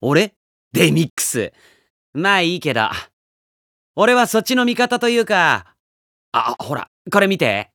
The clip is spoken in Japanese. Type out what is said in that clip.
俺デミックス。まあいいけど。俺はそっちの味方というか、ほら、これ見て。